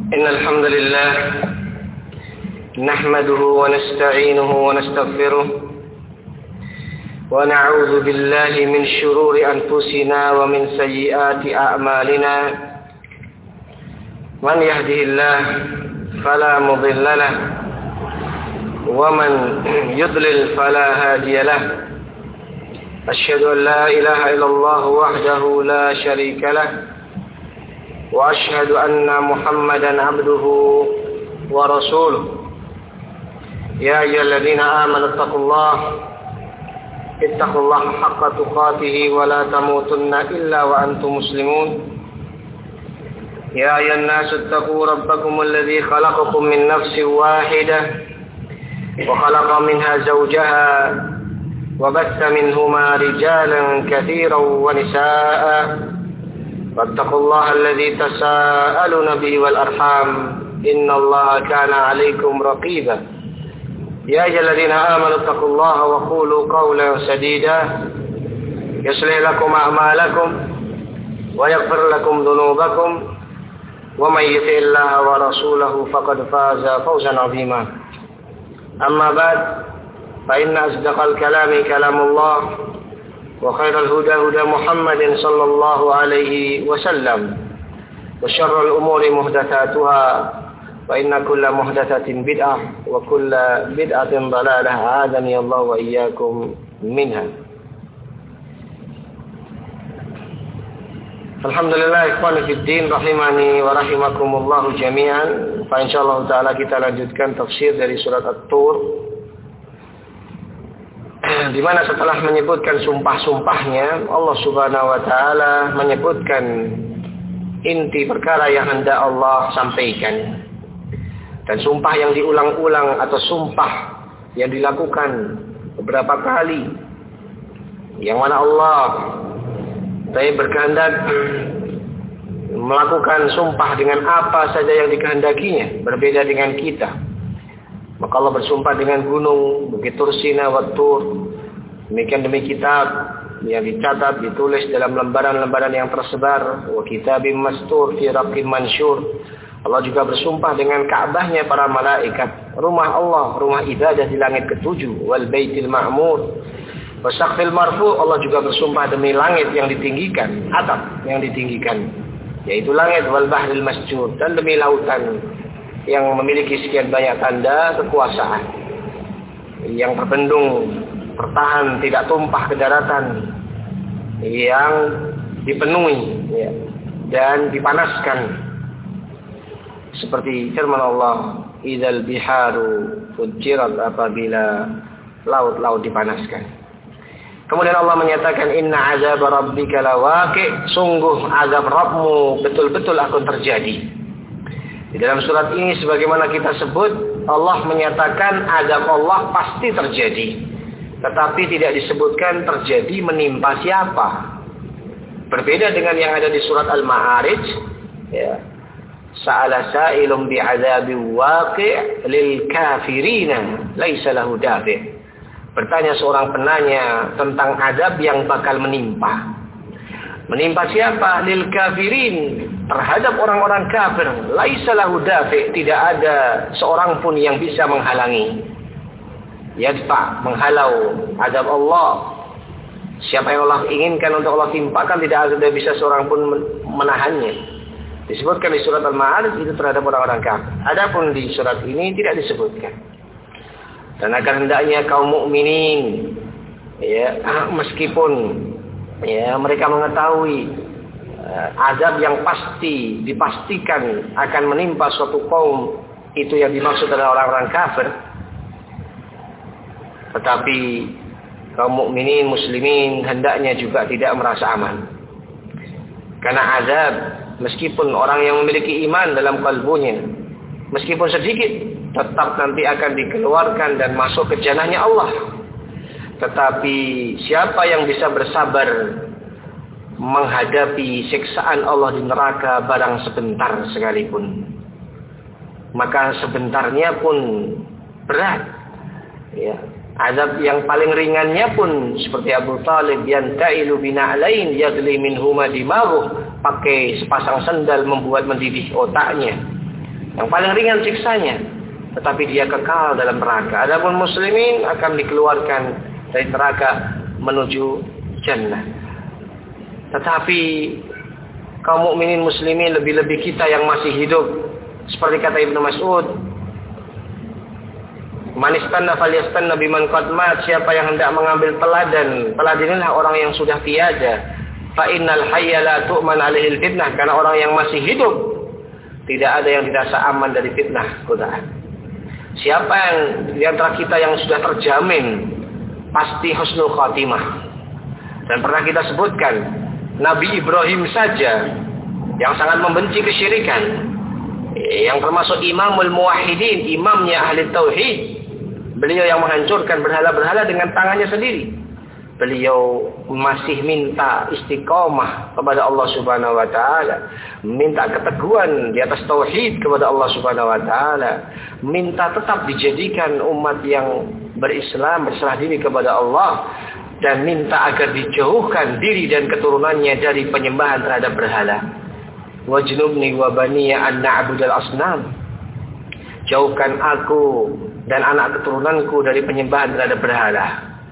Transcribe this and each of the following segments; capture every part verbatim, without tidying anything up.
إن الحمد لله نحمده ونستعينه ونستغفره ونعوذ بالله من شرور أنفسنا ومن سيئات أعمالنا من يهده الله فلا مضل له ومن يضلل فلا هادي له أشهد أن لا إله إلا الله وحده لا شريك له وأشهد أن محمدا عبده ورسوله يا أيها الذين آمنوا اتقوا الله اتقوا الله حق تقاته ولا تموتن إلا وأنتم مسلمون يا أيها الناس اتقوا ربكم الذي خلقكم من نفس واحدة وخلق منها زوجها وبث منهما رجالا كثيرا ونساء واتقوا الله الذي تساءلون به والأرحام إن الله كان عليكم رقيبا يا أيها الذين آمنوا اتقوا الله وقولوا قولا سديدا يصلح لكم أعمالكم ويغفر لكم ذنوبكم ومن يطع الله ورسوله فقد فاز فوزا عظيما أما بعد فإن أصدق الكلام كلام الله وخير الهدى هدى محمد صلى الله عليه وسلم وشر الأمور محدثاتها فإن كل محدثة بدعة وكل بدعة ضلالة أعاذني الله وإياكم منها. Alhamdulillah ikhwan fiddin rahimani wa rahimakumullah jami'an. Fa insyaallah taala kita lanjutkan tafsir dari surat At-Tur, di mana setelah menyebutkan sumpah-sumpahnya, Allah Subhanahu wa taala menyebutkan inti perkara yang hendak Allah sampaikan. Dan sumpah yang diulang-ulang atau sumpah yang dilakukan beberapa kali, yang mana Allah saya berkehendak melakukan sumpah dengan apa saja yang dikehendakinya, berbeda dengan kita. Maka Allah bersumpah dengan gunung, Bukit Tursina wa Tur. Demikian demi kitab yang dicatat, ditulis dalam lembaran-lembaran yang tersebar. Wa kitabim mastur fi raqim mansyur. Allah juga bersumpah dengan Ka'bahnya para malaikat, rumah Allah, rumah ibadah di langit ketujuh, wal baitil ma'mur. Wa saqfil marfu'. Allah juga bersumpah demi langit yang ditinggikan, atap yang ditinggikan, yaitu langit, wal bahril masjur, dan demi lautan yang memiliki sekian banyak tanda kekuasaan, yang terbendung, bertahan, tidak tumpah ke daratan, yang dipenuhi ya, dan dipanaskan, seperti firman Allah, idzal biharu fujirat, apabila laut-laut dipanaskan. Kemudian Allah menyatakan, inna azab rabbika lawaqi', sungguh azab Rabbmu betul-betul akan terjadi. Di dalam surat ini sebagaimana kita sebut, Allah menyatakan azab Allah pasti terjadi, tetapi tidak disebutkan terjadi menimpa siapa. Berbeda dengan yang ada di surat Al-Ma'arij, ya. Sa'ala sa'ilun bi'adzabi waqi' lil kafirina laisa lahu dafi'. Bertanya seorang penanya tentang azab yang bakal menimpa. Menimpa siapa? Lil kafirin, terhadap orang-orang kafir. Laisa lahu dafi', tidak ada seorang pun yang bisa menghalangi. Yadfa, menghalau azab Allah. Siapa yang Allah inginkan untuk Allah timpakan, tidak ada bisa seorang pun menahannya. Disebutkan di surat Al-Ma'arij itu terhadap orang-orang kafir. Adapun di surat ini tidak disebutkan. Dan akan hendaknya kaum mukminin, ya, meskipun ya mereka mengetahui uh, azab yang pasti dipastikan akan menimpa suatu kaum, itu yang dimaksud adalah orang-orang kafir, tetapi kaum mukminin muslimin hendaknya juga tidak merasa aman, karena azab, meskipun orang yang memiliki iman dalam kalbunya, meskipun sedikit, tetap nanti akan dikeluarkan dan masuk ke jannahnya Allah. Tetapi siapa yang bisa bersabar menghadapi siksaan Allah di neraka barang sebentar sekalipun, maka sebentarnya pun berat. Ya. Azab yang paling ringannya pun seperti Abu Talib, yantailu bina'lain yagli minhuma dimaghuh, pakai sepasang sandal membuat mendidih otaknya. Yang paling ringan siksanya, tetapi dia kekal dalam neraka. Adapun muslimin akan dikeluarkan dari neraka menuju jannah. Tetapi kaum mukminin muslimin, lebih-lebih kita yang masih hidup, seperti kata Ibnu Mas'ud, man istanna falyastanna biman qad mat, siapa yang hendak mengambil teladan, teladanilah orang yang sudah tiada. Fa innal hayya la tu'man alaihi fitnah, karena orang yang masih hidup tidak ada yang dirasa aman dari fitnah godaan. Siapa yang di antara kita yang sudah terjamin pasti husnul khatimah. Dan pernah kita sebutkan, Nabi Ibrahim saja yang sangat membenci kesyirikan, yang termasuk imamul muwahhidin, imamnya ahli tauhid, beliau yang menghancurkan berhala-berhala dengan tangannya sendiri. Beliau masih minta istiqomah kepada Allah Subhanahu wa taala, minta keteguhan di atas tauhid kepada Allah Subhanahu wa taala, minta tetap dijadikan umat yang berislam, berserah diri kepada Allah, dan minta agar dijauhkan diri dan keturunannya dari penyembahan terhadap berhala. Wajnubni wa baniya an na'budal asnam. Jauhkan aku dan anak keturunanku dari penyembahan terhadap berhala.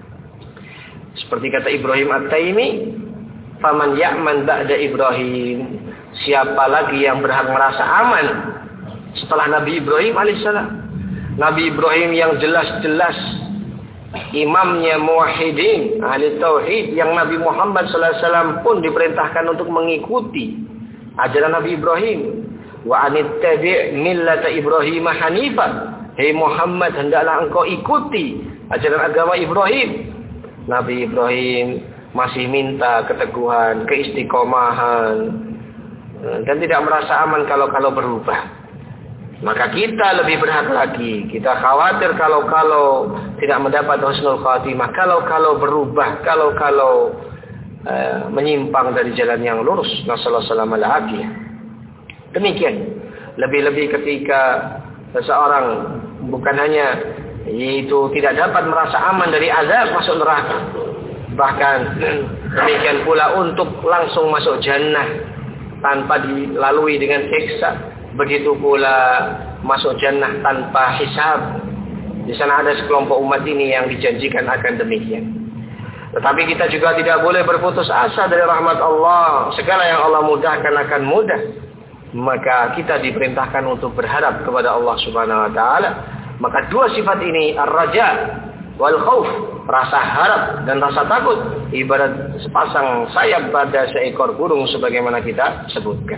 Seperti kata Ibrahim At-Taimi, faman ya'man ba'da Ibrahim, siapa lagi yang berhak merasa aman setelah Nabi Ibrahim alaihissalam. Nabi Ibrahim yang jelas-jelas imamnya muwahhidin, ahli tauhid, yang Nabi Muhammad sallallahu alaihi wasallam pun diperintahkan untuk mengikuti ajaran Nabi Ibrahim. Wa anittabi' millata Ibrahim hanifan, hei Muhammad, hendaklah engkau ikuti ajaran agama Ibrahim. Nabi Ibrahim masih minta keteguhan, keistiqomahan, dan tidak merasa aman kalau-kalau berubah. Maka kita lebih berhak lagi. Kita khawatir kalau-kalau tidak mendapat husnul khatimah, kalau-kalau berubah, kalau-kalau uh, menyimpang dari jalan yang lurus. Nasallallahu alaihi wasallam. Demikian. Lebih-lebih ketika seseorang bukan hanya yaitu tidak dapat merasa aman dari azab masuk neraka, bahkan demikian pula untuk langsung masuk jannah tanpa dilalui dengan siksa. Begitu pula masuk jannah tanpa hisab. Di sana ada sekelompok umat ini yang dijanjikan akan demikian. Tetapi kita juga tidak boleh berputus asa dari rahmat Allah. Segala yang Allah mudahkan akan mudah. Maka kita diperintahkan untuk berharap kepada Allah Subhanahu wa taala. Maka dua sifat ini, ar-raja wal khauf, rasa harap dan rasa takut, ibarat sepasang sayap pada seekor burung sebagaimana kita sebutkan.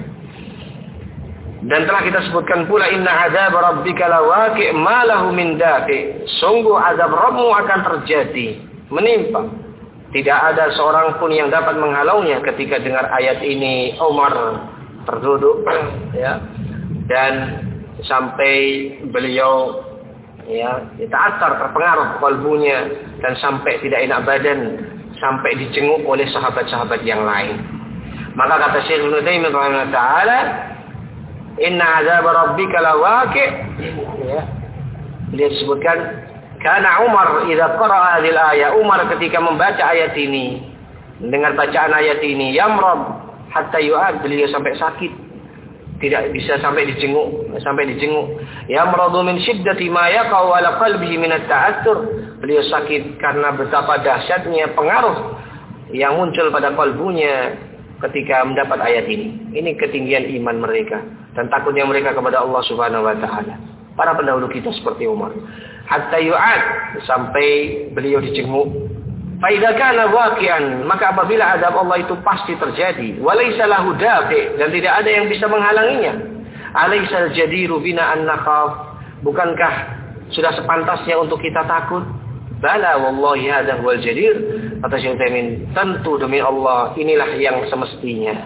Dan telah kita sebutkan pula, inna azab rabbika lawaqi' ma lahu min dafi'. Sungguh azab Rabbmu akan terjadi, menimpa. Tidak ada seorang pun yang dapat menghalaunya. Ketika dengar ayat ini, Umar terduduk, ya, dan sampai beliau ya ta'athar, terpengaruh kalbunya, dan sampai tidak enak badan, sampai dijenguk oleh sahabat-sahabat yang lain. Maka kata Syekh Ibnu Taimiyah rahimahullah taala, inna azab rabbika lawaqi', ya, beliau disebutkan, karena Umar idza qara'a hadhil ayat, Umar ketika membaca ayat ini, mendengar bacaan ayat ini, yamrad hatta yu'ad, beliau sampai sakit, tidak bisa sampai dijenguk, sampai dijenguk. Yamradu min syiddati ma yaqa'u ala qalbihi min at-ta'assur, beliau sakit karena betapa dahsyatnya pengaruh yang muncul pada kalbunya ketika mendapat ayat ini. Ini ketinggian iman mereka dan takutnya mereka kepada Allah Subhanahu wa taala. Para pendahulu kita seperti Umar. Hatta yu'ad, sampai beliau dijenguk. Fa idza kana waqi'an, maka apabila azab Allah itu pasti terjadi, walaysa lahu dafi', dan tidak ada yang bisa menghalanginya. Alaysal jadiru bina an nakhaf, bukankah sudah sepantasnya untuk kita takut? Bala wallahi hadza huwal jadir, kata Syekh Utsaimin, tentu demi Allah inilah yang semestinya.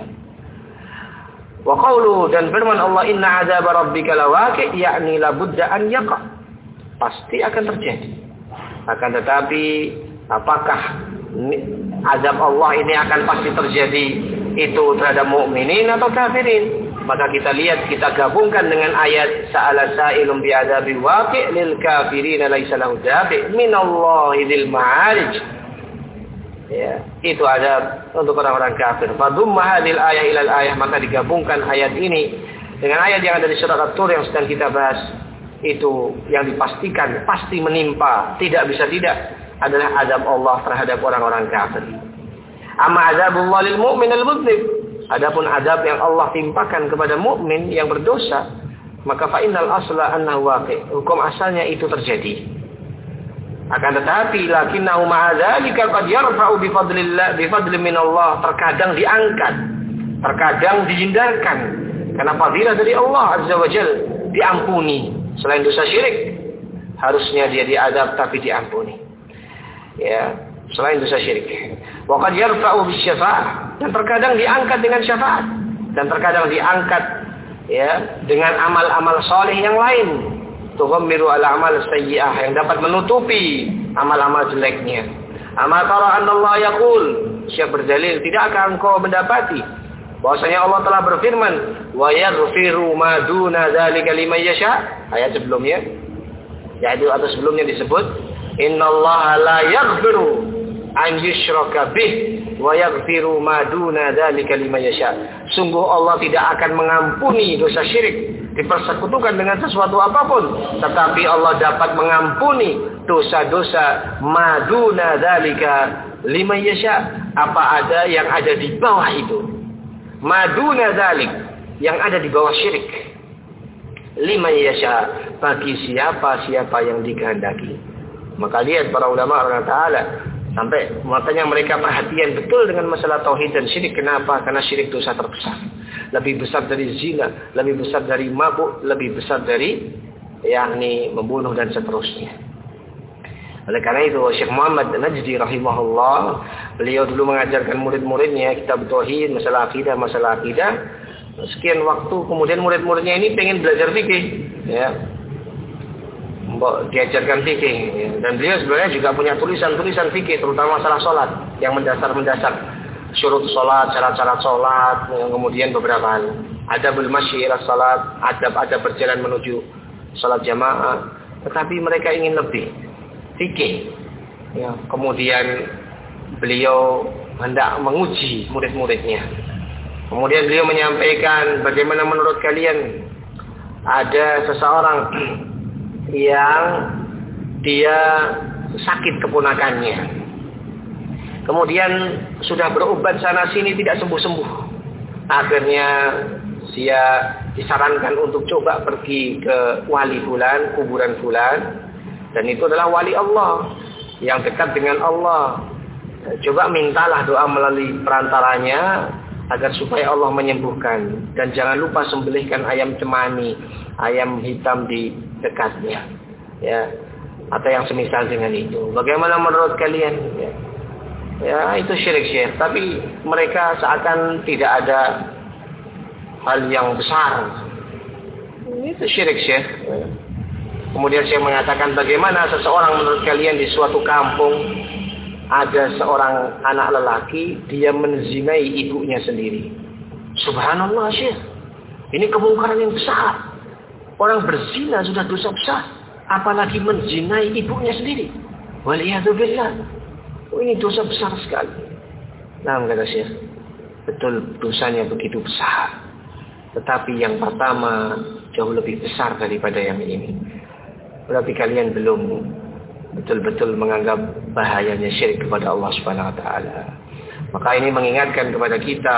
Wa qawlu, dan firman Allah, inna azab rabbika lawaqi', yakni la budda an yaqa, pasti akan terjadi. Akan tetapi apakah azab Allah ini akan pasti terjadi itu terhadap mukminin atau kafirin? Maka kita lihat, kita gabungkan dengan ayat sa'ala sa'ilun bi'adzabil waqi' lil kafirin laisa lahu dafi' minallahi dzil ma'arij. Ya, itu azab untuk orang-orang kafir. Fadumma hadhil ayah ilal ayah, maka digabungkan ayat ini Dengan ayat yang ada di surat At-Tur yang sedang kita bahas, itu yang dipastikan pasti menimpa, tidak bisa tidak, adalah azab Allah terhadap orang-orang kafir. Amma azabullah lil mu'min al-mudznib. Adapun azab yang Allah timpakan kepada mukmin yang berdosa, maka fa innal asla annahu waqi'. Hukum asalnya itu terjadi. Akan tetapi lakinnahu ma'a dzalika qad yarfa'u bi fadlillah bi fadli minallah, terkadang diangkat, terkadang dihindarkan karena fadilah dari Allah azza wajalla, diampuni. Selain dosa syirik, harusnya dia diadab tapi diampuni. Ya, selain dosa syirik. Wa qad yarfa'u bis syafa'ah, dan terkadang diangkat dengan syafaat, dan terkadang diangkat ya dengan amal-amal saleh yang lain. Tuhammiru ala amal sayyi'ah, yang dapat menutupi amal-amal jeleknya. Ama tara annallaha yaqul, Syekh berdalil, tidakkah engkau mendapati bahwasanya Allah telah berfirman, wa yaghfiru ma duna dzalika liman yasha. Ayat sebelumnya, yaitu atau sebelumnya disebut, innallaha la yaghfiru an yushraka bih wa yaghfiru ma duna dzalika liman yasha. Sungguh Allah tidak akan mengampuni dosa syirik, dipersekutukan dengan sesuatu apapun, tetapi Allah dapat mengampuni dosa-dosa maduna dzalika liman yasha, apa ada yang ada di bawah itu. Maduna dzalik, yang ada di bawah syirik. Liman yasha, bagi siapa-siapa yang dikehendaki. Maka lihat para ulama Allah Ta'ala, sampai makanya mereka perhatian betul dengan masalah tauhid dan syirik. Kenapa? Karena syirik dosa terbesar. Lebih besar dari zina, lebih besar dari mabuk, lebih besar dari yakni membunuh dan seterusnya. Oleh karena itu Syekh Muhammad Najdi rahimahullah, beliau dulu mengajarkan murid-muridnya kitab tauhid, masalah akidah, masalah akidah. Sekian waktu kemudian murid-muridnya ini pengen belajar fikih, ya. Diajarkan fikih, ya. Dan beliau sebenarnya juga punya tulisan-tulisan fikih, terutama masalah salat yang mendasar-mendasar, syurut salat, syarat-syarat salat, yang kemudian beberapa hal. Adabul masyi ila salat, adab-adab berjalan menuju salat jamaah. Tetapi mereka ingin lebih fikih. Ya, kemudian beliau hendak menguji murid-muridnya. Kemudian beliau menyampaikan, bagaimana menurut kalian ada seseorang yang dia sakit keponakannya, kemudian sudah berobat sana sini tidak sembuh-sembuh, akhirnya dia disarankan untuk coba pergi ke wali fulan, kuburan fulan, dan itu adalah wali Allah yang dekat dengan Allah. Coba mintalah doa melalui perantaranya agar supaya Allah menyembuhkan, dan jangan lupa sembelihkan ayam cemani, ayam hitam di dekatnya, ya, atau yang semisal dengan itu. Bagaimana menurut kalian? Ya, ya itu syirik syekh. Tapi mereka seakan tidak ada hal yang besar. Itu syirik syekh. Kemudian saya mengatakan, bagaimana seseorang menurut kalian di suatu kampung ada seorang anak lelaki, dia menzinai ibunya sendiri. Subhanallah syekh, ini kemungkaran yang besar. Orang berzina sudah dosa besar, apalagi menzinai ibunya sendiri. Waliyadzubillah. Oh, ini dosa besar sekali. Nah, kata syekh, betul dosanya begitu besar. Tetapi yang pertama jauh lebih besar daripada yang ini. Berarti kalian belum betul-betul menganggap bahayanya syirik kepada Allah Subhanahu wa taala. Maka ini mengingatkan kepada kita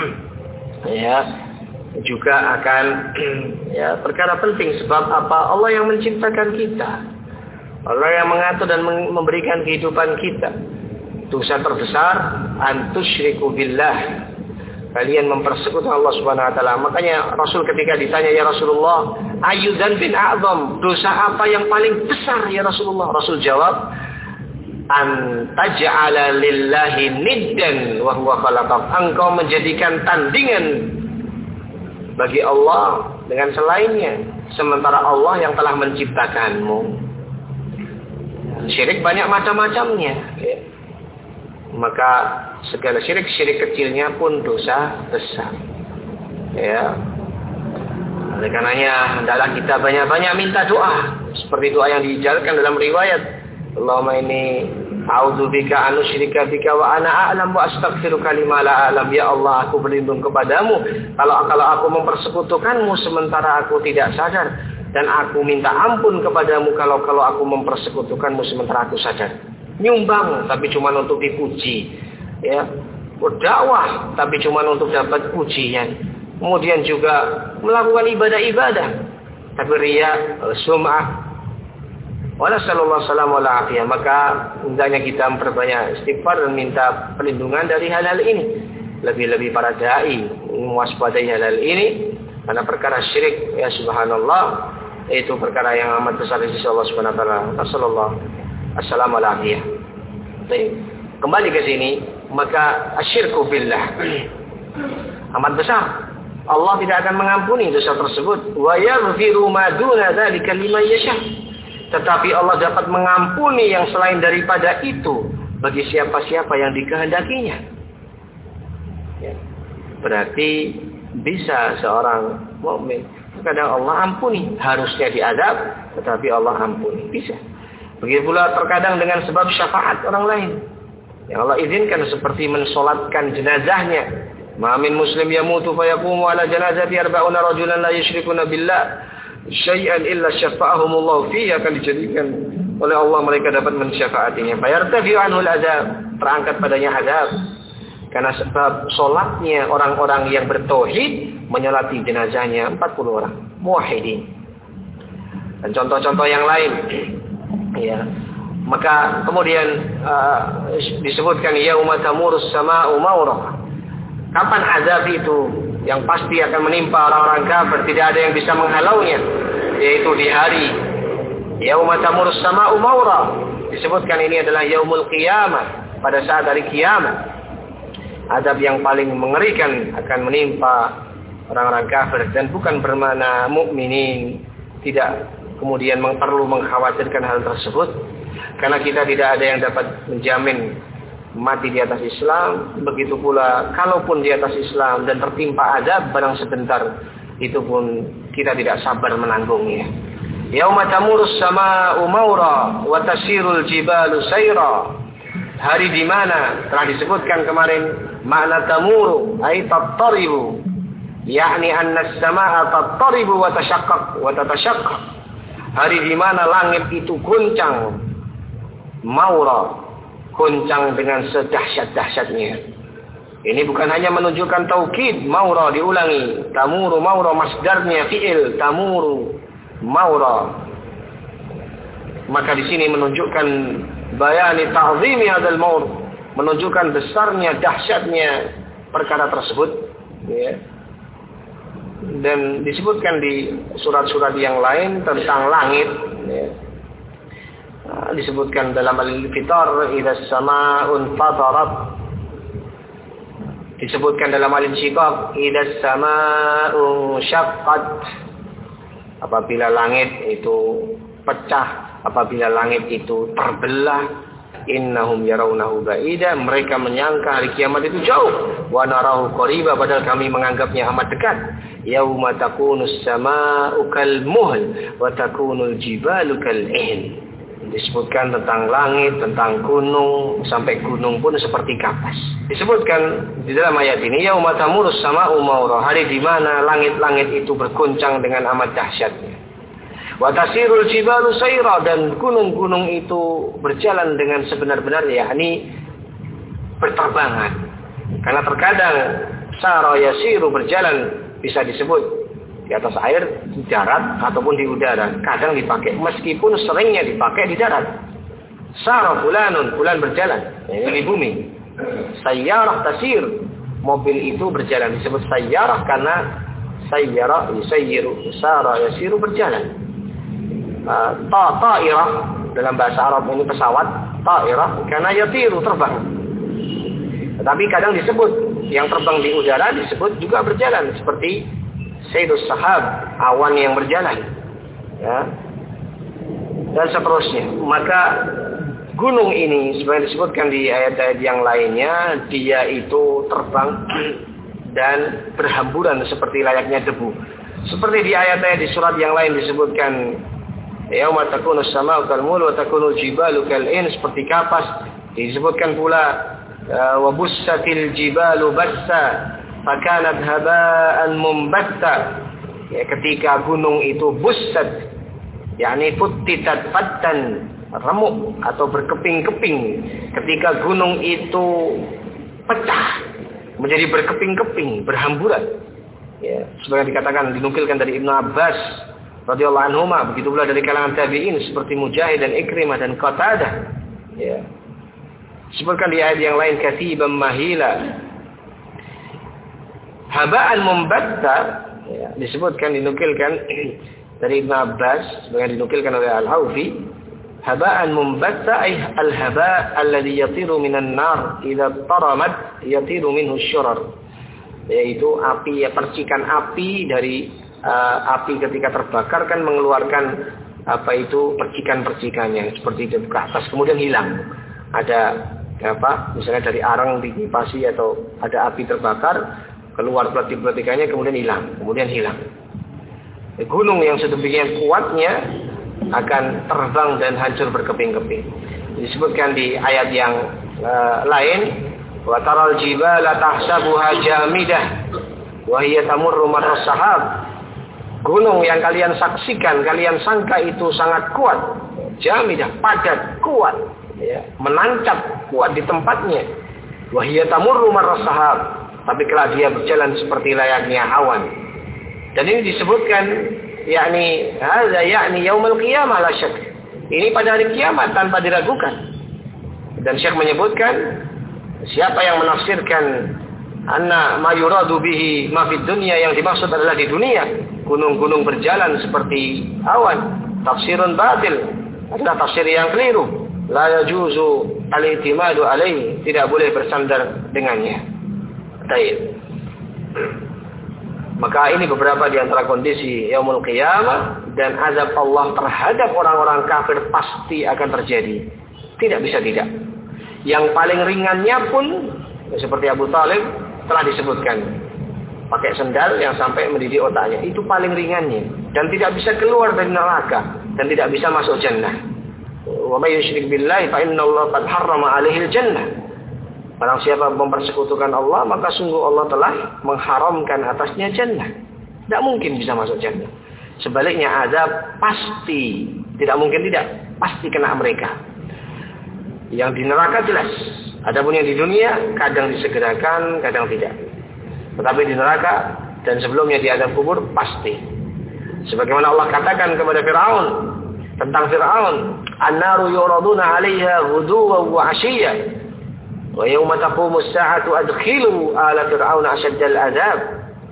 ya, juga akan ya perkara penting. Sebab apa? Allah yang menciptakan kita, Allah yang mengatur dan memberikan kehidupan kita. Dosa terbesar antusyriku billah, kalian mempersekutukan Allah Subhanahu wa taala. Makanya Rasul ketika ditanya, ya Rasulullah, ayu dzanbin a'dzam, dosa apa yang paling besar ya Rasulullah? Rasul jawab, an taj'ala lillahi niddan wa huwa khalaqak, engkau menjadikan tandingan bagi Allah dengan selainnya, sementara Allah yang telah menciptakanmu. Syirik banyak macam-macamnya, ya. Maka segala syirik, syirik kecilnya pun dosa besar, ya. Oleh karenanya hendaklah kita banyak-banyak minta doa, seperti doa yang diajarkan dalam riwayat, Allahumma inni A'udzubika an usyrika bika wa ana a'lam wa astaghfiruka lima la a'lam. Ya Allah, aku berlindung kepadamu kalau kalau aku mempersekutukanmu sementara aku tidak sadar, dan aku minta ampun kepadamu kalau kalau aku mempersekutukanmu sementara aku sadar. Nyumbang tapi cuma untuk dipuji, ya. Berdakwah tapi cuma untuk dapat pujian. Kemudian juga melakukan ibadah-ibadah tapi riya, sum'ah. Wa sallallahu alaihi wa sallam. Maka hendaknya kita memperbanyak istighfar dan minta perlindungan dari hal-hal ini. Lebih-lebih para dai mewaspadai hal-hal ini, karena perkara syirik, ya subhanallah, itu perkara yang amat besar di sisi Allah Subhanahu wa taala. Sallallahu alaihi wasallam. Kembali ke sini, maka asyirku billah amat besar. Allah tidak akan mengampuni dosa tersebut. Wa yaghfiru ma duna dzalika liman yasha. Tetapi Allah dapat mengampuni yang selain daripada itu bagi siapa-siapa yang dikehendakinya. Ya. Berarti bisa seorang mukmin kadang Allah ampuni, harusnya diadab, tetapi Allah ampuni, bisa. Begitu pula terkadang dengan sebab syafaat orang lain yang Allah izinkan, seperti mensolatkan jenazahnya. Ma min muslim yamutu fayaqumu ala janazati arba'una rajulan la yusyrikuna billah syai'an illa syafa'ahumullahu fiha, akan dijadikan oleh Allah mereka dapat mensyafaatinya. Fayartafi'u anhul azab, terangkat padanya azab karena sebab solatnya orang-orang yang bertauhid, menyolati jenazahnya empat puluh orang muwahhidin. Dan contoh-contoh yang lain, ya. Maka kemudian uh, disebutkan yauma tamurus sama'u mawra. Kapan azab itu yang pasti akan menimpa orang-orang kafir, tidak ada yang bisa menghalaunya, yaitu di hari yauma tamurus sama'u mawra. Disebutkan ini adalah yaumul qiyamah, pada saat hari kiamat. Azab yang paling mengerikan akan menimpa orang-orang kafir, dan bukan bermakna mukminin tidak kemudian perlu mengkhawatirkan hal tersebut, karena kita tidak ada yang dapat menjamin mati di atas Islam. Begitu pula kalaupun di atas Islam dan tertimpa azab barang sebentar, itu pun kita tidak sabar menanggungnya. Yauma tamurus sama'u mawra wa tasirul jibalu sayra. Hari di mana telah disebutkan kemarin makna tamuru ay tattaribu, yakni anna as-samaa'a tattaribu wa tashaqqaq wa tatashaqqaq. Hari di mana langit itu goncang, mawra, goncang dengan sedahsyat-dahsyatnya. Ini bukan hanya menunjukkan taukid, mawra diulangi, tamuru mawra, masdarnya fi'il tamuru mawra. Maka di sini menunjukkan bayani ta'zimi hadzal mawr, menunjukkan besarnya, dahsyatnya perkara tersebut, ya. Dan disebutkan di surat-surat yang lain tentang langit, ya. Disebutkan dalam Al-Fitar, idza samaa'un fatarat. Disebutkan dalam Al-Insyiqaq, idza samaa'u syaqqat. Apabila langit itu pecah, apabila langit itu terbelah. Innahum yarawnahu ba'ida, mereka menyangka hari kiamat itu jauh. Wa narahu qariba, padahal kami menganggapnya amat dekat. Yauma takunus samaa'u kal muhl wa takunul jibalu kal ihn. Disebutkan tentang langit, tentang gunung, sampai gunung pun seperti kapas. Disebutkan di dalam ayat ini, yauma tamurus sama'u mawra, hari di mana langit-langit itu bergoncang dengan amat dahsyatnya. Wa tasirul jibalu sayra, dan gunung-gunung itu berjalan dengan sebenar-benarnya, yakni berterbangan. Karena terkadang sara yasiru, berjalan, bisa disebut di atas air, di darat, ataupun di udara. Kadang dipakai, meskipun seringnya dipakai di darat. Sara fulanun, fulan berjalan, ini di bumi. Sayyarah tasir, mobil itu berjalan, disebut sayyarah karena sayyarah yusayyiru, sara yasiru, berjalan. Uh, ta ta'irah dalam bahasa Arab ini pesawat, ta'irah karena yatiru, terbang. Tetapi kadang disebut yang terbang di udara disebut juga berjalan, seperti sayyidus sahab, awan yang berjalan, ya, dan seterusnya. Maka gunung ini sebenarnya disebutkan di ayat-ayat yang lainnya, dia itu terbang dan berhamburan seperti layaknya debu. Seperti di ayat-ayat di surat yang lain disebutkan, yauma takunus samaa'u kal muhl wa takunul jibalu kal in, seperti kapas, Disebutkan pula wa bussatil jibalu bassa fakanat haba'an mumbatta. Ya, ketika gunung itu bussat, yakni futtitat fattan, remuk atau berkeping-keping. Ketika gunung itu pecah menjadi berkeping-keping, berhamburan. Ya, sebagai dikatakan dinukilkan dari Ibnu Abbas radhiyallahu anhuma, begitu pula dari kalangan tabi'in seperti Mujahid dan Ikrimah dan Qatadah. Ya. Sebutkan di ayat yang lain katiban mahila. Haba'an mumbatta, ya, disebutkan dinukilkan dari Ibnu Abbas sebagai dinukilkan oleh Al-Hawfi, haba'an mumbatta ay al-haba' alladhi yatiru minan nar idza taramat yatiru minhu syurar, yaitu api, ya, percikan api dari uh, api ketika terbakar kan mengeluarkan apa itu percikan-percikannya seperti itu ke atas kemudian hilang. Ada apa misalnya dari arang dikipasi atau ada api terbakar, keluar peletik-peletikannya kemudian hilang, kemudian hilang. Gunung yang sedemikian kuatnya akan terbang dan hancur berkeping-keping. Disebutkan di ayat yang uh, lain, wa taral jibala tahsabuha jamidah wa hiya tamurru marras sahab. Gunung yang kalian saksikan, kalian sangka itu sangat kuat, jamidah, padat, kuat, ya, menancap kuat di tempatnya. Wa hiya tamurru marras sahab, tapi kelak dia berjalan seperti layaknya awan. Dan ini disebutkan yakni hadza yakni yaumul qiyamah la syak. Ini pada hari kiamat tanpa diragukan. Dan Syekh menyebutkan siapa yang menafsirkan anna ma yuradu bihi ma fid dunya, yang dimaksud adalah di dunia gunung-gunung berjalan seperti awan, tafsirun batil, adalah tafsir yang keliru. La yajuzu al-i'timadu alaihi, tidak boleh bersandar dengannya. Baik. Maka ini beberapa di antara kondisi yaumul qiyamah, dan azab Allah terhadap orang-orang kafir pasti akan terjadi. Tidak bisa tidak. Yang paling ringannya pun seperti Abu Talib telah disebutkan, pakai sendal yang sampai mendidih otaknya, itu paling ringannya, dan tidak bisa keluar dari neraka dan tidak bisa masuk jannah. Wa may yusyrik billahi fa innallaha qad harrama 'alaihi al-jannah. Barang siapa mempersekutukan Allah, maka sungguh Allah telah mengharamkan atasnya jannah. Tidak mungkin bisa masuk jannah. Sebaliknya azab pasti, tidak mungkin tidak, pasti kena mereka. Yang di neraka jelas. Adapun yang di dunia kadang disegerakan, kadang tidak. Tetapi di neraka dan sebelumnya di azab kubur pasti. Sebagaimana Allah katakan kepada Firaun tentang Firaun, "An-naru yuraduna 'alaiha ghuduwan wa 'ashiyyan. Wa yawma taqumu as-sa'atu adkhilu ala fir'auna asyaddal azab."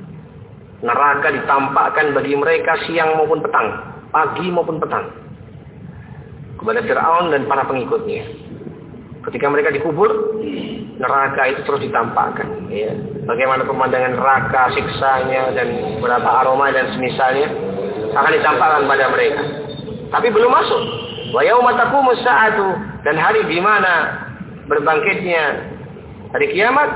Neraka ditampakkan bagi mereka siang maupun petang, pagi maupun petang, kepada Fir'aun dan para pengikutnya. Ketika mereka dikubur, neraka itu terus ditampakkan. Ya. Bagaimana pemandangan neraka, siksanya dan beberapa aroma dan semisalnya akan ditampakkan pada mereka. Tapi belum masuk. Wa yauma taqumu as-sa'atu, dan hari di mana berbangkitnya hari kiamat,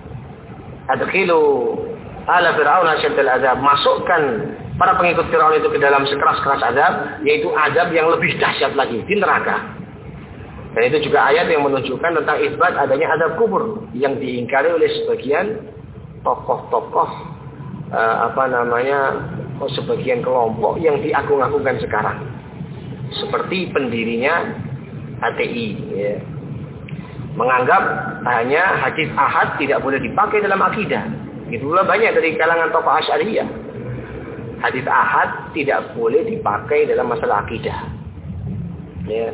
adkhilu ala fir'aun asyaddal azab, masukkan para pengikut Firaun itu ke dalam sekeras-keras azab, yaitu azab yang lebih dahsyat lagi di neraka. Dan itu juga ayat yang menunjukkan tentang isbat adanya azab kubur yang diingkari oleh sebagian tokoh-tokoh uh, apa namanya oh, sebagian kelompok yang diagung-agungkan sekarang, seperti pendirinya H T I, ya. Menganggap hanya hadis ahad tidak boleh dipakai dalam akidah. Itu pula banyak dari kalangan tokoh Asy'ariyah. Hadis ahad tidak boleh dipakai dalam masalah akidah. Ya.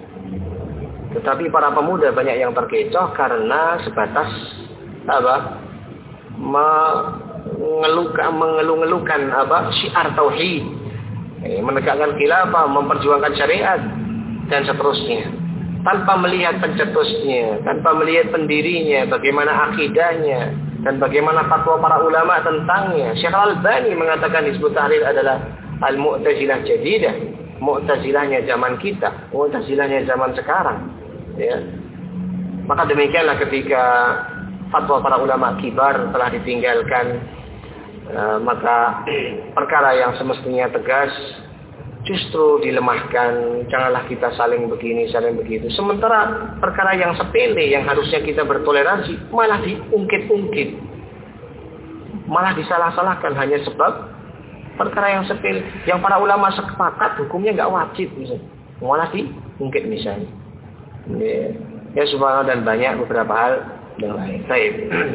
Tetapi para pemuda banyak yang terkecoh karena sebatas apa? mengeluhkan mengeluh-ngeluhkan apa? syiar tauhid, menegakkan khilafah, memperjuangkan syariat dan seterusnya, tanpa melihat pencetusnya, tanpa melihat pendirinya, bagaimana akidahnya dan bagaimana fatwa para ulama tentangnya. Syekh Al-Albani mengatakan Hizbut Tahrir adalah al-Mu'tazilah jadidah, Mu'tazilahnya zaman kita, Mu'tazilahnya zaman sekarang. Ya. Maka demikianlah ketika fatwa para ulama kibar telah ditinggalkan, uh, maka perkara yang semestinya tegas justru dilemahkan. Janganlah kita saling begini, saling begitu. Sementara perkara yang sepele yang harusnya kita bertoleransi malah diungkit-ungkit, malah disalah-salahkan hanya sebab perkara yang sepele. Yang para ulama sepakat hukumnya nggak wajib, misalnya, malah diungkit misalnya. Ya, ya subhanallah, dan banyak beberapa hal yang lain. Baik.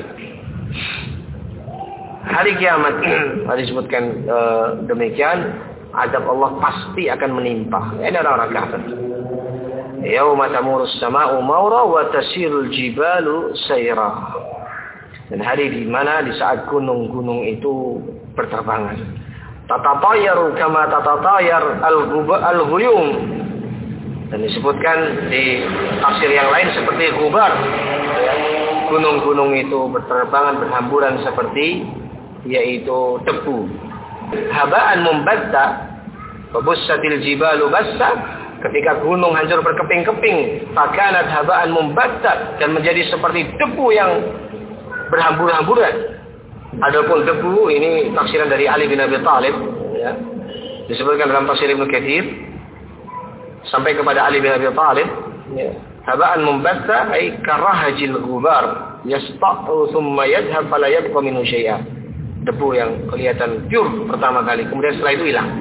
Hari kiamat disebutkan e, demikian, azab Allah pasti akan menimpa. Ini orang-orang kafir. Yauma tamurus sama'u maura wa tasirul jibalu sayra. Dan hari di mana di saat gunung-gunung itu berterbangan. Tatatayaru kama tatatayar al-ghuyum. Dan disebutkan di tafsir yang lain seperti gubar. Gunung-gunung itu berterbangan, berhamburan seperti yaitu debu. Habaan mumbatta, wabussatil jibalu bassa. Ketika gunung hancur berkeping-keping, fakanat habaan mumbatta, dan menjadi seperti debu yang berhambur-hamburan. Adapun debu ini tafsiran dari Ali bin Abi Thalib, ya. Disebutkan dalam tafsir Ibnu Katsir sampai kepada Ali bin Abi Thalib, ya. Habaan mumbatta ay karahajil gubar yasta'u thumma yadhhab fala yabqa minhu syai'a. Debu yang kelihatan pure pertama kali, kemudian setelah itu hilang.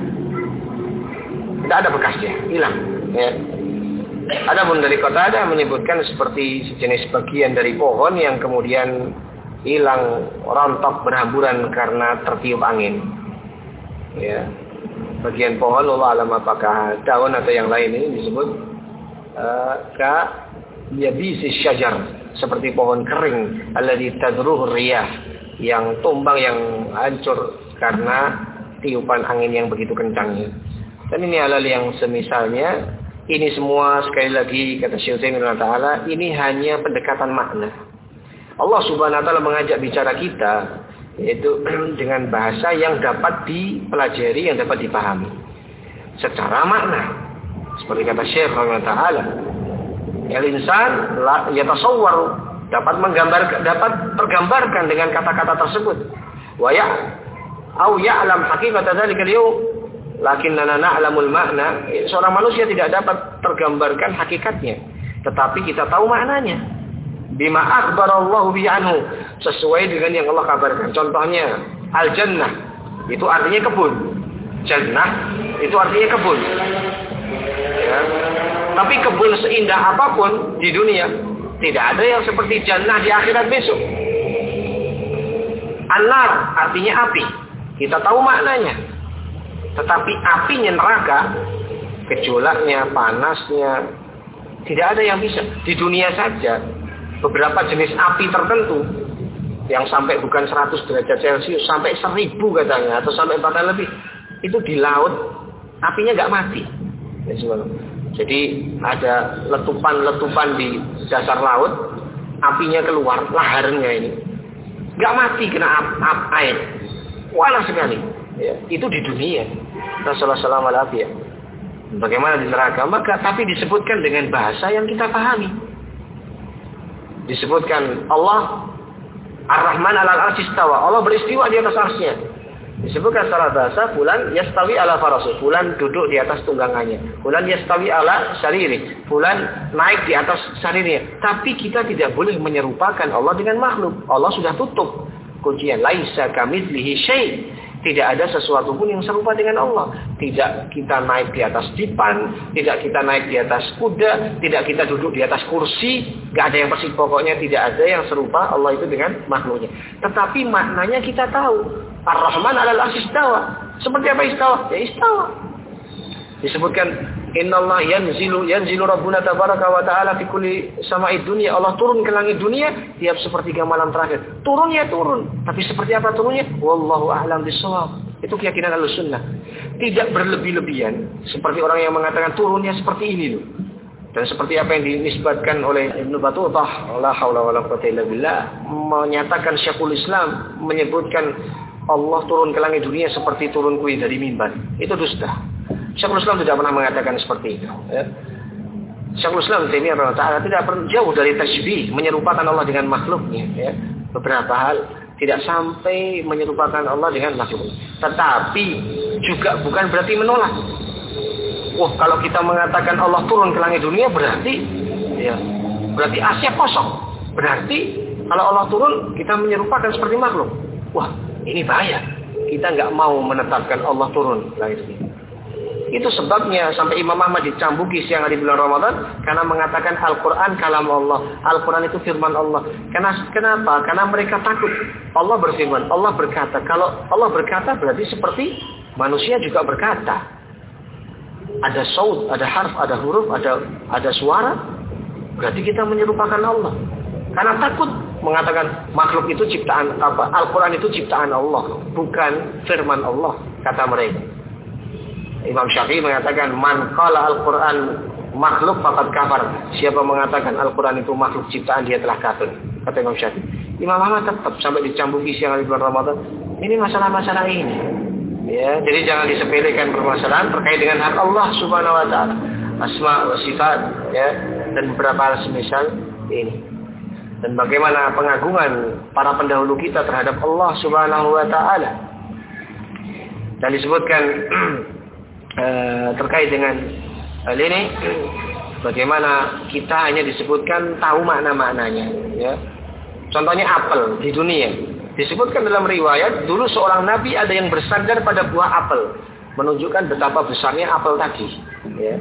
Tidak ada bekasnya, hilang. Ya. Adapun dari Qatadah menyebutkan seperti sejenis bagian dari pohon yang kemudian hilang, rontok, berhamburan karena tertiup angin. Ya. Bagian pohon, Allah alam apakah daun atau yang lain ini disebut uh, ka yabisi syajar, seperti pohon kering alladzi tadruhu riyah, yang tumbang, yang hancur karena tiupan angin yang begitu kencangnya. Dan ini hal yang semisalnya. Ini semua sekali lagi kata Syekh Utsaimin Ta'ala, ini hanya pendekatan makna. Allah Subhanahu wa taala mengajak bicara kita yaitu dengan bahasa yang dapat dipelajari, yang dapat dipahami secara makna. Seperti kata Syekh Utsaimin Ta'ala, al-insan la yatasawwar, dapat menggambar, dapat tergambarkan dengan kata-kata tersebut. Wa ya au ya'lam haqiqata dzalika al-yawm, lakinnana na'lamul makna. Seorang manusia tidak dapat tergambarkan hakikatnya, tetapi kita tahu maknanya. Bima akhbarallahu bi anhu, sesuai dengan yang Allah kabarkan. Contohnya al-jannah itu artinya kebun. Jannah itu artinya kebun. Ya. Tapi kebun seindah apapun di dunia, tidak ada yang seperti jannah di akhirat besok. An-nar artinya api. Kita tahu maknanya. Tetapi apinya neraka, gejolaknya, panasnya, tidak ada yang bisa. Di dunia saja, beberapa jenis api tertentu, yang sampai bukan seratus derajat Celcius, sampai seribu katanya, atau sampai bahkan lebih, itu di laut, apinya nggak mati. Jadi ada letupan-letupan di dasar laut, apinya keluar, laharnya ini nggak mati kena ap, ap air, panas sekali. Ya, itu di dunia. Rasulullah shallallahu alaihi wasallam. Bagaimana di neraka? Maka tapi disebutkan dengan bahasa yang kita pahami. Disebutkan Allah Ar-Rahman alal arsy istawa. Allah beristiwa di atas arsy-Nya. Disebutkan secara bahasa, fulan yastawi ala farasu, fulan duduk di atas tunggangannya, fulan yastawi ala sariri, fulan naik di atas sarirnya. Tapi kita tidak boleh menyerupakan Allah dengan makhluk. Allah sudah tutup kuncian, laisa kamitslihi syai'. Tidak ada sesuatu pun yang serupa dengan Allah. Tidak kita naik di atas dipan, tidak kita naik di atas kuda, tidak kita duduk di atas kursi, gak ada yang persis. Pokoknya tidak ada yang serupa Allah itu dengan makhluknya. Tetapi maknanya kita tahu. Ar-Rahman alal arsy istawa. Seperti apa istawa? Ya istawa. Disebutkan innallaha yanzilu yanzilu rabbuna tabaraka wa ta'ala fi kulli sama'id dunya. Allah turun ke langit dunia tiap sepertiga malam terakhir. Turun ya turun, tapi seperti apa turunnya? Wallahu a'lam bishawab. Itu keyakinan Ahlussunnah. Tidak berlebih-lebihan seperti orang yang mengatakan turunnya seperti ini loh. Dan seperti apa yang dinisbatkan oleh Ibnu Battutah, la haula wala quwwata illa billah, menyatakan Syekhul Islam menyebutkan Allah turun ke langit dunia seperti turun kuih dari mimbar. Itu dusta. Syekhul Islam tidak pernah mengatakan seperti itu. Ya. Syekhul Islam Taala tidak pernah jauh dari tasybih, menyerupakan Allah dengan makhluknya. Ya. Beberapa hal tidak sampai menyerupakan Allah dengan makhluk. Tetapi juga bukan berarti menolak. Wah, kalau kita mengatakan Allah turun ke langit dunia berarti ya, berarti asnya kosong. Berarti kalau Allah turun kita menyerupakan seperti makhluk. Wah, ini bahaya. Kita nggak mau menetapkan Allah turun ke langit dunia. Itu sebabnya sampai Imam Ahmad dicambuki siang hari bulan Ramadan karena mengatakan Al-Quran kalam Allah. Al-Quran itu firman Allah. Karena, kenapa? Karena mereka takut. Allah berfirman, Allah berkata. Kalau Allah berkata berarti seperti manusia juga berkata. Ada saut, ada harf, ada huruf, ada ada suara. Berarti kita menyerupakan Allah. Karena takut mengatakan makhluk itu ciptaan apa? Al-Quran itu ciptaan Allah, bukan firman Allah, kata mereka. Imam Syafi'i mengatakan man qala Al-Quran makhluk faqad kafar. Siapa mengatakan Al-Quran itu makhluk ciptaan dia telah kafir, kata Imam Syafi'i. Imam Ahmad tetap sampai dicambuki siang hari bulan Ramadan. Ini masalah-masalah ini. Ya, jadi jangan disepelekan permasalahan terkait dengan hak Allah Subhanahu wa taala. Asma wa sifat ya dan beberapa hal semisal ini. Dan bagaimana pengagungan para pendahulu kita terhadap Allah Subhanahu wa taala. Dan disebutkan Uh, terkait dengan hal ini, bagaimana kita hanya disebutkan tahu makna-maknanya ya. Contohnya apel di dunia disebutkan dalam riwayat dulu seorang nabi ada yang bersandar pada buah apel, menunjukkan betapa besarnya apel tadi ya.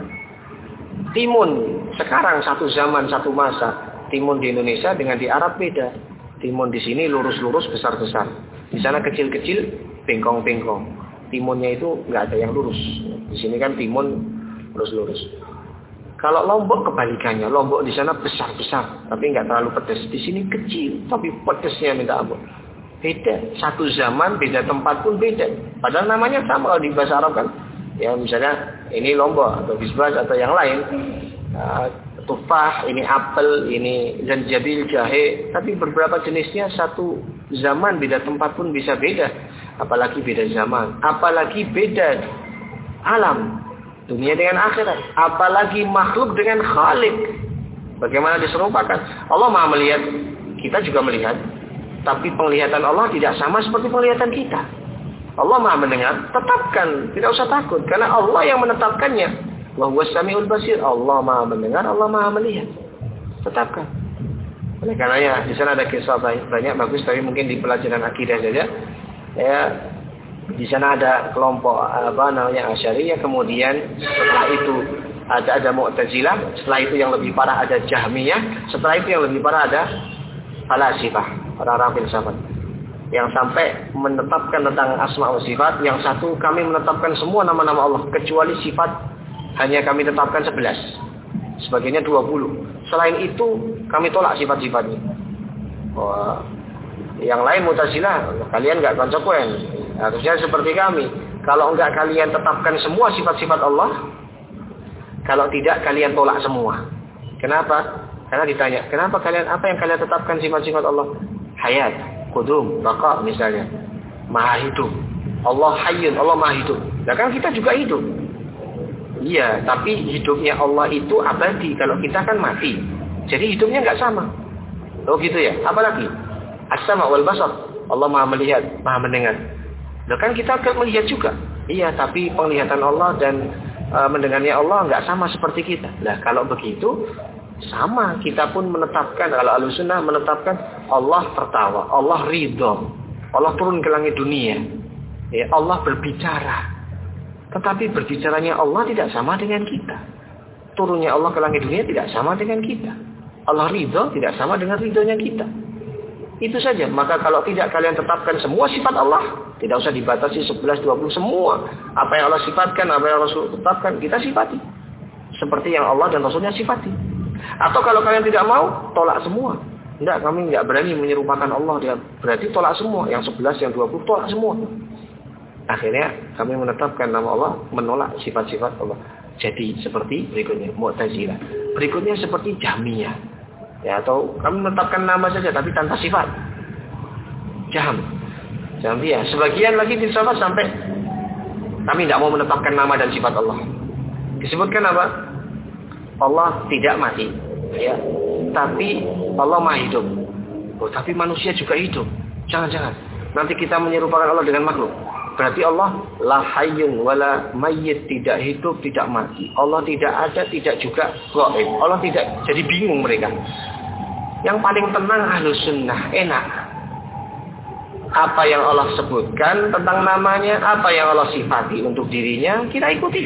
Timun sekarang satu zaman satu masa, timun di Indonesia dengan di Arab beda. Timun di sini lurus-lurus besar-besar, di sana kecil-kecil bengkong-bengkong. Timunnya itu nggak ada yang lurus. Di sini kan timun lurus-lurus. Kalau Lombok kebalikannya, Lombok di sana besar-besar, tapi nggak terlalu pedas. Di sini kecil, tapi pedasnya minta ampun. Beda. Satu zaman, beda tempat pun beda. Padahal namanya sama kalau di bahasa Arab kan. Ya misalnya ini Lombok atau Bisbas atau yang lain. Uh, tufah, ini apel, ini zanjabil, jahe. Tapi beberapa jenisnya satu zaman, beda tempat pun bisa beda. Apalagi beda zaman, apalagi beda alam, dunia dengan akhirat, apalagi makhluk dengan Khalik. Bagaimana diserupakan? Allah Maha melihat, kita juga melihat, tapi penglihatan Allah tidak sama seperti penglihatan kita. Allah Maha mendengar, tetapkan, tidak usah takut, karena Allah yang menetapkannya. Wa huwas samiul basir. Allah Maha mendengar, Allah Maha melihat. Tetapkan. Oleh karenanya di sana ada kisah banyak bagus, tapi mungkin di pelajaran akidah saja. Ya, di sana ada kelompok apa namanya Asy'ariyah, kemudian setelah itu ada ada Mu'tazilah, setelah itu yang lebih parah ada Jahmiyah, setelah itu yang lebih parah ada Falasifah, orang-orang filsafat yang sampai menetapkan tentang asma wa sifat. Yang satu, kami menetapkan semua nama-nama Allah kecuali sifat hanya kami tetapkan sebelas, sebagainya dua puluh. Selain itu kami tolak sifat-sifatnya. Wah, yang lain Mu'tazilah, kalian nggak konsekuen. Harusnya seperti kami. Kalau enggak kalian tetapkan semua sifat-sifat Allah, kalau tidak kalian tolak semua. Kenapa? Karena ditanya, kenapa kalian, apa yang kalian tetapkan sifat-sifat Allah? Hayat, qudum, baqa misalnya. Maha hidup. Allah hayyun, Allah maha hidup. Nah kan kita juga hidup. Iya, tapi hidupnya Allah itu abadi. Kalau kita kan mati. Jadi hidupnya nggak sama. Oh gitu ya. Apalagi? As-sama wal basar. Allah maha melihat, maha mendengar. Nah kan kita akan melihat juga. Iya, tapi penglihatan Allah dan uh, mendengarnya Allah nggak sama seperti kita. Nah kalau begitu, sama. Kita pun menetapkan, kalau Ahlussunnah menetapkan Allah tertawa, Allah ridho, Allah turun ke langit dunia. Ya, Allah berbicara. Tetapi berbicaranya Allah tidak sama dengan kita. Turunnya Allah ke langit dunia tidak sama dengan kita. Allah ridho tidak sama dengan ridhonya kita. Itu saja. Maka kalau tidak kalian tetapkan semua sifat Allah, tidak usah dibatasi sebelas, dua puluh, semua. Apa yang Allah sifatkan, apa yang Rasul tetapkan, kita sifati. Seperti yang Allah dan Rasulnya sifati. Atau kalau kalian tidak mau, tolak semua. Tidak, kami tidak berani menyerupakan Allah. Dia berarti tolak semua. Yang sebelas, yang dua puluh, tolak semua. Akhirnya kami menetapkan nama Allah, menolak sifat-sifat Allah. Jadi seperti berikutnya, Mu'tazilah. Berikutnya seperti Jahmiyah. Ya, atau kami menetapkan nama saja tapi tanpa sifat. Jahm. Jahmiyah. Sebagian lagi filsafat sampai kami tidak mau menetapkan nama dan sifat Allah. Disebutkan apa? Allah tidak mati. Ya. Tapi Allah maha hidup. Oh, tapi manusia juga hidup. Jangan-jangan. Nanti kita menyerupakan Allah dengan makhluk. Berarti Allah la hayyun wala mayyit, tidak hidup, tidak mati. Allah tidak ada, tidak juga gaib. Allah tidak, jadi bingung mereka. Yang paling tenang Ahlus Sunnah, enak. Apa yang Allah sebutkan tentang namanya, apa yang Allah sifati untuk dirinya, kita ikuti.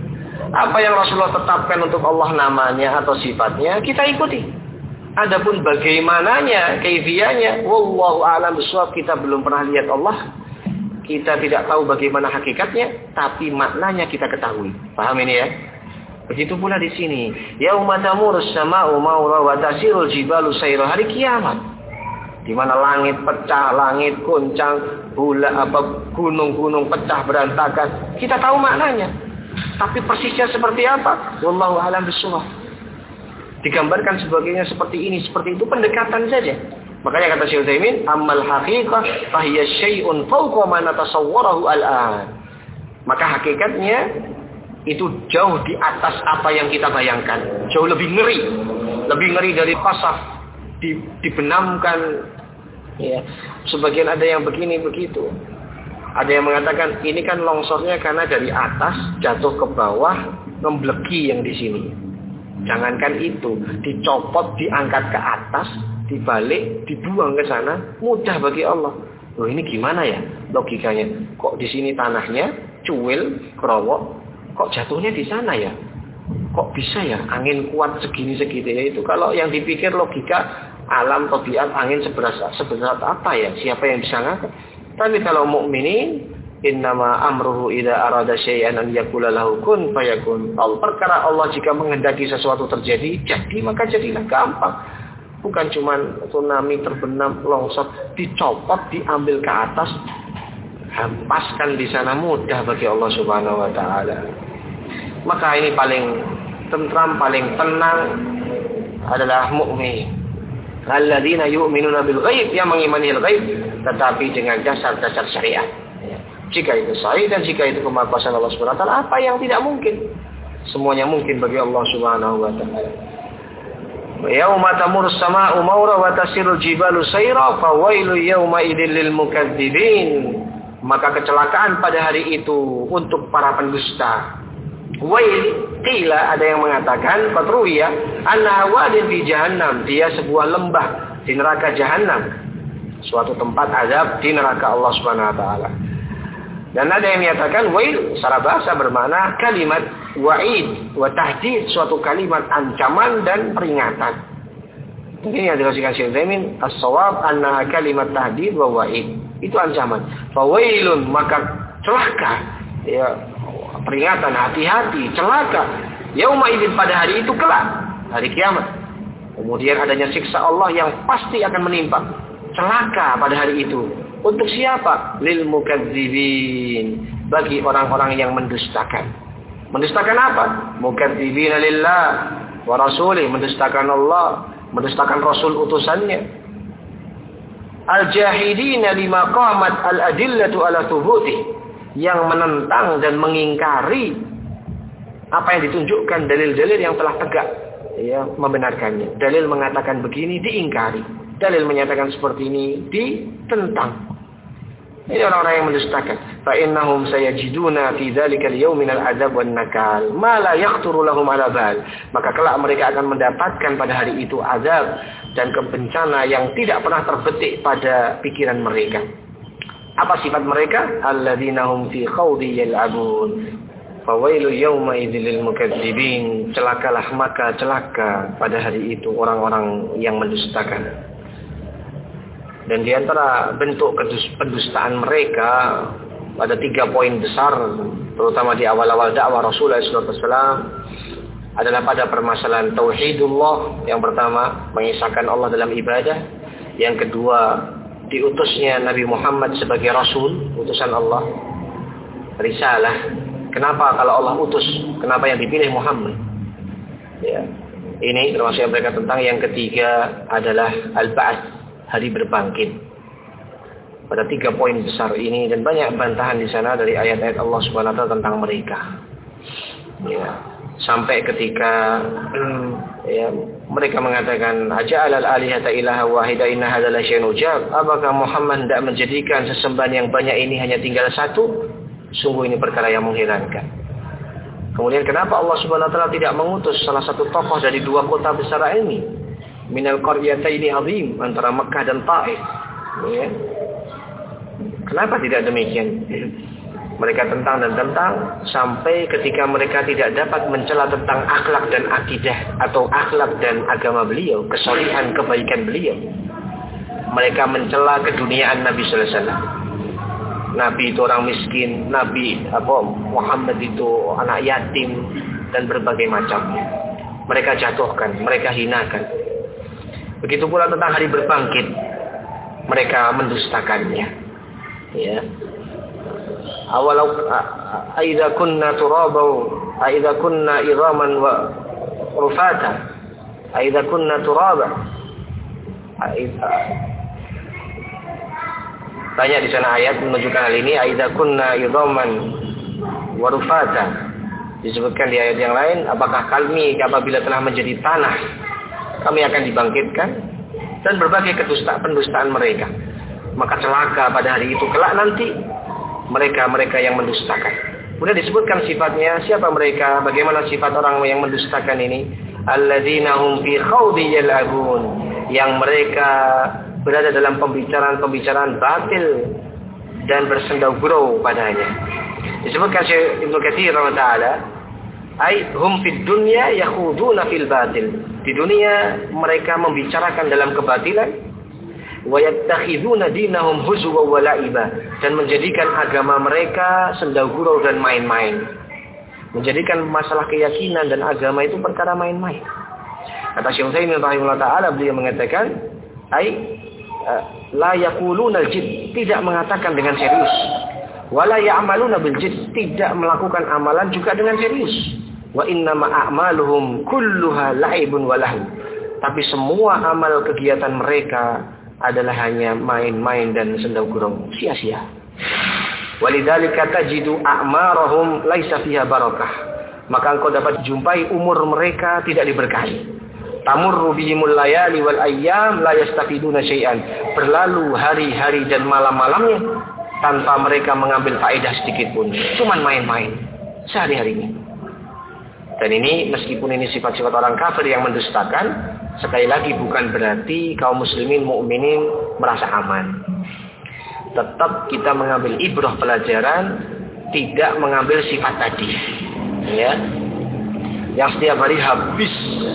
Apa yang Rasulullah tetapkan untuk Allah namanya atau sifatnya, kita ikuti. Adapun bagaimananya, kaifiahnya, wallahu a'lam bishawab, kita belum pernah lihat Allah. Kita tidak tahu bagaimana hakikatnya, tapi maknanya kita ketahui. Paham ini ya? Begitu pula di sini. Yauma tamurus sama'u mawra wa tasirul jibalu sayra, hari kiamat. Di mana langit pecah, langit goncang, bula apa gunung-gunung pecah berantakan. Kita tahu maknanya. Tapi persisnya seperti apa? Wallahu a'lam bishawab. Digambarkan sebagainya seperti ini, seperti itu, pendekatan saja. Makanya kata Syekh Utsaimin, amal haqiqah fahiya syai'un fawqa ma natasawwarahu al-an. Maka hakikatnya itu jauh di atas apa yang kita bayangkan. Jauh lebih ngeri. Lebih ngeri dari qasaf. Di, dibenamkan, ya. Sebagian ada yang begini begitu, ada yang mengatakan ini kan longsornya karena dari atas jatuh ke bawah, ngembleki yang di sini. Jangankan itu, dicopot, diangkat ke atas, dibalik, dibuang ke sana, mudah bagi Allah. Loh ini gimana ya logikanya? Kok di sini tanahnya cuil, kerowok, kok jatuhnya di sana ya? Kok bisa ya angin kuat segini-segini ya? Itu kalau yang dipikir logika alam tabiat, angin seberat seberat apa ya? Siapa yang bisa ngangkat? Tapi kalau mukminin, innama amruhu idza arada syai'an an yaqula lahu kun fayakun. Al perkara Allah jika menghendaki sesuatu terjadi, jadi maka jadilah, gampang. Bukan cuman tsunami terbenam, longsor, dicopot, diambil ke atas, hempaskan di sana, mudah bagi Allah Subhanahu wa taala. Maka ini paling tentram, paling tenang adalah mukmin. Alladzina yu'minuna bil ghaib, yang mengimani al-ghaib tetapi dengan dasar-dasar syariat. Jika itu sahih dan jika itu kemahakuasaan Allah Subhanahu wa taala, apa yang tidak mungkin? Semuanya mungkin bagi Allah Subhanahu wa taala. Yauma tamurus sama'u mawra wa tasirul jibalu sayra fa wailu yauma idzil lil mukadzibin. Maka kecelakaan pada hari itu untuk para pendusta. Wail, qila, ada yang mengatakan, patruya, anna wadin fi jahannam, dia sebuah lembah di neraka jahannam, suatu tempat azab di neraka Allah Subhanahu wa taala. Dan ada yang menyatakan wail secara bahasa bermakna kalimat wa'id wa tahdid, suatu kalimat ancaman dan peringatan. Ini yang dikasihkan Syekh Utsaimin, as-shawab anna kalimat tahdid wa wa'id, itu ancaman. Fa wailun, maka celaka, ya, peringatan, hati-hati, celaka. Yauma idzin, pada hari itu kelak, hari kiamat. Kemudian adanya siksa Allah yang pasti akan menimpa. Celaka pada hari itu. Untuk siapa? Lil mukadzibin, bagi orang-orang yang mendustakan. Mendustakan apa? Mukadzibina lillah wa rasulih, mendustakan Allah, mendustakan Rasul utusannya. Al-jahidina lima qamat al-adillatu ala thubuti, yang menentang dan mengingkari apa yang ditunjukkan dalil-dalil yang telah tegak, ya, membenarkannya. Dalil mengatakan begini, diingkari. Dalil menyatakan seperti ini, ditentang. Ini orang-orang yang mendustakan. Fa innahum sayajiduna fi dzalikal yaumi minal adzab wan nakal ma la yaqturu lahum ala bal. Maka kelak mereka akan mendapatkan pada hari itu azab dan kebencana yang tidak pernah terbetik pada pikiran mereka. Apa sifat mereka? Alladzina hum fi khawdi yal'abun. Fawailu yawma idzil lil mukadzibin. Celakalah, maka celaka pada hari itu orang-orang yang mendustakan. Dan di antara bentuk pendustaan mereka ada tiga poin besar, terutama di awal-awal dakwah Rasulullah shallallahu alaihi wasallam, adalah pada permasalahan tauhidullah. Yang pertama, mengisahkan Allah dalam ibadah. Yang kedua, diutusnya Nabi Muhammad sebagai Rasul, utusan Allah, risalah. Kenapa kalau Allah utus, kenapa yang dipilih Muhammad? Ya, ini termasuk yang mereka tentang. Yang ketiga adalah al-ba'ats, hari berbangkit. Pada tiga poin besar ini, dan banyak bantahan di sana dari ayat-ayat Allah Subhanahu wa taala tentang mereka. Ya, Sampai ketika ya, mereka mengatakan aja'alal alihata ilaha wahida inna hadzal syai'un ujab. Apakah Muhammad tidak menjadikan sesembahan yang banyak ini hanya tinggal satu? Sungguh ini perkara yang mengherankan. Kemudian kenapa Allah Subhanahu wa taala tidak mengutus salah satu tokoh dari dua kota besar ini? Minal qaryataini azim, antara Mekah dan Taif. Ya. Kenapa tidak demikian? Mereka tentang dan tentang sampai ketika mereka tidak dapat mencela tentang akhlak dan akidah atau akhlak dan agama beliau, kesolihan kebaikan beliau. Mereka mencela keduniaan Nabi sallallahu alaihi wasallam. Nabi itu orang miskin, Nabi apa Muhammad itu anak yatim dan berbagai macamnya. Mereka jatuhkan, mereka hinakan. Begitu pula tentang hari berbangkit, mereka mendustakannya. Ya. Awalau aidza kunna turabau aidza kunna iraman wa rufata aidza kunna turaba banyak di sana ayat menunjukkan hal ini. Aidza kunna iraman wa rufata disebutkan di ayat yang lain, apakah kami apabila telah menjadi tanah kami akan dibangkitkan, dan berbagai kedustaan pendustaan mereka. Maka celaka pada hari itu kelak nanti mereka-mereka yang mendustakan. Kemudian disebutkan sifatnya, siapa mereka, bagaimana sifat orang yang mendustakan ini? Alladzina hum fi khawdi yal'abun, yang mereka berada dalam pembicaraan-pembicaraan batil dan bersendau gurau padanya. Disebutkan Syekh Ibnu Katsir rahimahullah, ai hum fid dunya yakhuduna fil batil. Di dunia mereka membicarakan dalam kebatilan, wa yattakhiduna dinahum huzwa wa la'iba, dan menjadikan agama mereka sendau gurau dan main-main. Menjadikan masalah keyakinan dan agama itu perkara main-main. Kata Syekh Utsaimin rahimahullah taala, beliau mengatakan ai la yaquluna al-jidd, tidak mengatakan dengan serius. Wala ya'maluna bil jidd, tidak melakukan amalan juga dengan serius. Wa innama a'maluhum kulluha la'ibun wa lahu, tapi semua amal kegiatan mereka adalah hanya main-main dan sendau gurau, sia-sia. Walidzalika tajidu a'marahum laisa fiha barakah, maka engkau dapat jumpai umur mereka tidak diberkahi. Tamurru bihimul layali wal ayyam la yastafiduna syai'an, berlalu hari-hari dan malam-malamnya tanpa mereka mengambil faedah sedikit pun, cuman main-main sehari-harinya. Dan ini meskipun ini sifat-sifat orang kafir yang mendustakan, sekali lagi bukan berarti kaum muslimin mukminin merasa aman. Tetap kita mengambil ibrah pelajaran, tidak mengambil sifat tadi. Ya. Yang setiap hari habis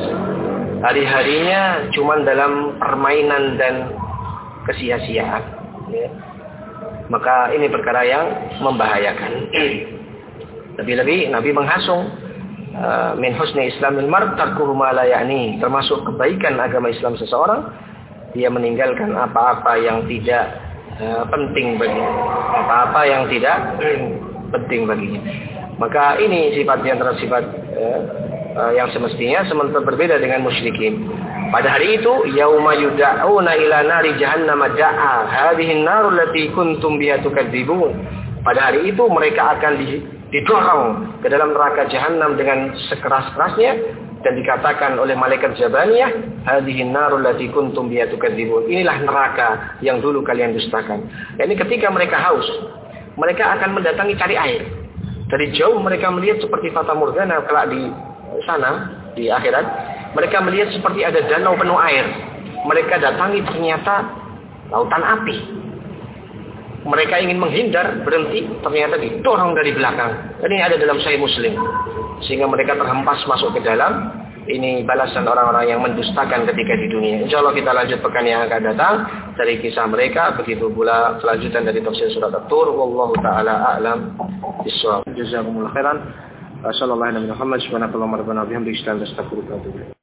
hari-harinya cuman dalam permainan dan kesia-siaan. Ya. Maka ini perkara yang membahayakan. Lebih-lebih Nabi menghasung min husni islamil mar tarkuhu ma la ya'ni, termasuk kebaikan agama Islam seseorang dia meninggalkan apa-apa yang tidak uh, penting bagi apa-apa yang tidak penting baginya. Maka ini sifat yang tersifat uh, uh, yang semestinya, sementara berbeda dengan musyrikin. Pada hari itu yauma yud'auna ila nari jahannam da'a hadhihi an-nar allati kuntum biha tukadzibun. Pada hari itu mereka akan di didorong ke dalam neraka jahanam dengan sekeras-kerasnya, dan dikatakan oleh malaikat Jabaniyah, hadhihi narul lati kuntum biha tukadzibun, inilah neraka yang dulu kalian dustakan. Dan ini ketika mereka haus, mereka akan mendatangi cari air. Dari jauh mereka melihat seperti fata morgana kelak di sana di akhirat, mereka melihat seperti ada danau penuh air. Mereka datangi, ternyata lautan api. Mereka ingin menghindar, berhenti, ternyata didorong dari belakang. Dan ini ada dalam Sahih Muslim. Sehingga mereka terhempas masuk ke dalam. Ini balasan orang-orang yang mendustakan ketika di dunia. Insya Allah kita lanjut pekan yang akan datang dari kisah mereka. Begitu pula kelanjutan dari tafsir surat At-Tur. Wallahu ta'ala a'lam bishawab. Jazakumullah khairan. Sallallahu alaihi wa sallam. Subhanakallahumma rabbana wa bihamdika asyhadu an la ilaha illa anta astaghfiruka wa atubu ilaik.